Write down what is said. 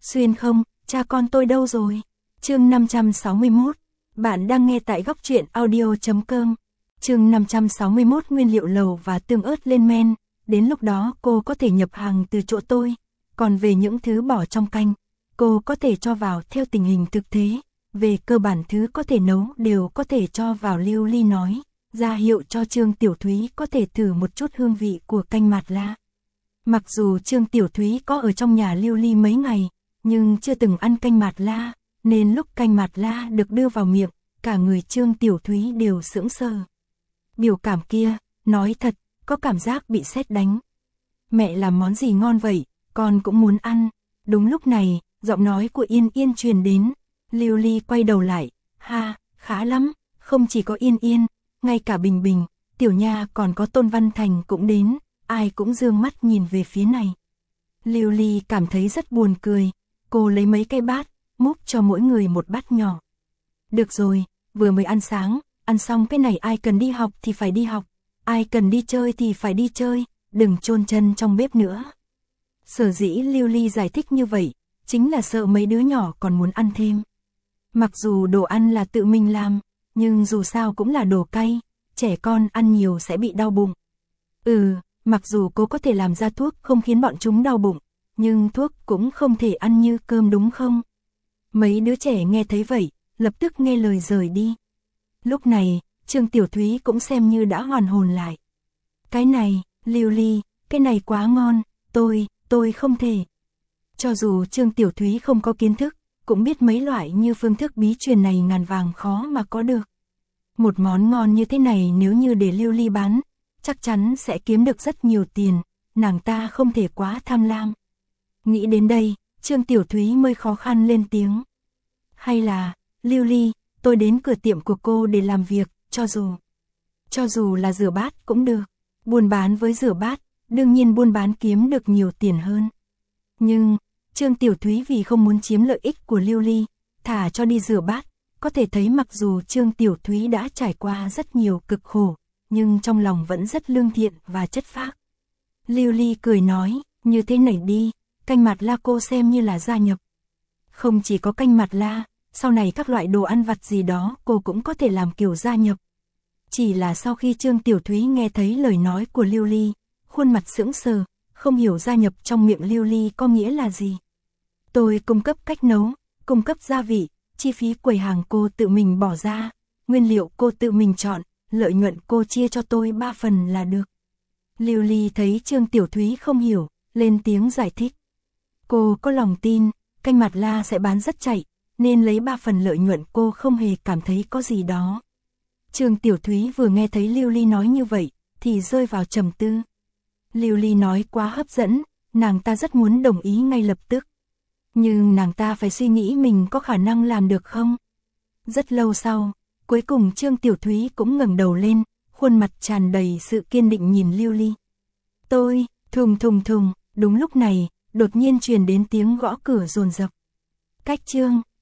Xuyên không, cha con tôi đâu rồi? Chương 561, bạn đang nghe tại góc truyện audio.com. Chương 561 nguyên liệu lầu và tương ớt lên men, đến lúc đó cô có thể nhập hàng từ chỗ tôi, còn về những thứ bỏ trong canh, cô có thể cho vào theo tình hình thực tế, về cơ bản thứ có thể nấu đều có thể cho vào. Lưu Ly nói, ra hiệu cho Trương Tiểu Thúy có thể thử một chút hương vị của canh mạt la. Mặc dù Trương Tiểu Thúy có ở trong nhà Lưu Ly mấy ngày, nhưng chưa từng ăn canh mạt la, nên lúc canh mạt la được đưa vào miệng, cả người Trương Tiểu Thúy đều sững sờ. Biểu cảm kia, nói thật, có cảm giác bị sét đánh. Mẹ làm món gì ngon vậy, con cũng muốn ăn. Đúng lúc này, giọng nói của Yên Yên truyền đến. Lưu Ly quay đầu lại, ha, khá lắm, không chỉ có Yên Yên, ngay cả Bình Bình, Tiểu Nha còn có Tôn Văn Thành cũng đến, ai cũng dương mắt nhìn về phía này. Lưu Ly cảm thấy rất buồn cười, cô lấy mấy cái bát, múc cho mỗi người một bát nhỏ. Được rồi, vừa mới ăn sáng, ăn xong cái này ai cần đi học thì phải đi học, ai cần đi chơi thì phải đi chơi, đừng chôn chân trong bếp nữa. Sở dĩ Lưu Ly giải thích như vậy, chính là sợ mấy đứa nhỏ còn muốn ăn thêm. Mặc dù đồ ăn là tự mình làm, nhưng dù sao cũng là đồ cay, trẻ con ăn nhiều sẽ bị đau bụng. Mặc dù cô có thể làm ra thuốc không khiến bọn chúng đau bụng, nhưng thuốc cũng không thể ăn như cơm đúng không? Mấy đứa trẻ nghe thấy vậy, lập tức nghe lời rời đi. Lúc này, Trương Tiểu Thúy cũng xem như đã hoàn hồn lại. Cái này, Lưu Ly, cái này quá ngon, tôi không thể. Cho dù Trương Tiểu Thúy không có kiến thức, cũng biết mấy loại như phương thức bí truyền này ngàn vàng khó mà có được. Một món ngon như thế này nếu như để Lưu Ly bán, chắc chắn sẽ kiếm được rất nhiều tiền, nàng ta không thể quá tham lam. Nghĩ đến đây, Trương Tiểu Thúy mới khó khăn lên tiếng. Hay là, Lưu Ly, tôi đến cửa tiệm của cô để làm việc, cho dù là rửa bát cũng được. Buôn bán với rửa bát, đương nhiên buôn bán kiếm được nhiều tiền hơn. Nhưng, Trương Tiểu Thúy vì không muốn chiếm lợi ích của Lưu Ly, thả cho đi rửa bát, có thể thấy mặc dù Trương Tiểu Thúy đã trải qua rất nhiều cực khổ, nhưng trong lòng vẫn rất lương thiện và chất phác. Lưu Ly cười nói, như thế này đi, canh mạt la cô xem như là gia nhập. Không chỉ có canh mạt la, sau này các loại đồ ăn vặt gì đó cô cũng có thể làm kiểu gia nhập. Chỉ là sau khi Trương Tiểu Thúy nghe thấy lời nói của Lưu Ly, khuôn mặt sững sờ, không hiểu gia nhập trong miệng Lưu Ly có nghĩa là gì. Tôi cung cấp cách nấu, cung cấp gia vị, chi phí quầy hàng cô tự mình bỏ ra, nguyên liệu cô tự mình chọn, lợi nhuận cô chia cho tôi 3 phần là được. Lưu Ly thấy Trương Tiểu Thúy không hiểu, lên tiếng giải thích. Cô có lòng tin, canh mạt la sẽ bán rất chạy, nên lấy 3 phần lợi nhuận cô không hề cảm thấy có gì đó. Trương Tiểu Thúy vừa nghe thấy Lưu Ly nói như vậy, thì rơi vào trầm tư. Lưu Ly nói quá hấp dẫn, nàng ta rất muốn đồng ý ngay lập tức. Nhưng nàng ta phải suy nghĩ mình có khả năng làm được không? Rất lâu sau, cuối cùng Trương Tiểu Thúy cũng ngẩng đầu lên, khuôn mặt tràn đầy sự kiên định nhìn Lưu Ly. Tôi, thùng thùng thùng, đúng lúc này, đột nhiên truyền đến tiếng gõ cửa dồn dập. Cách Trương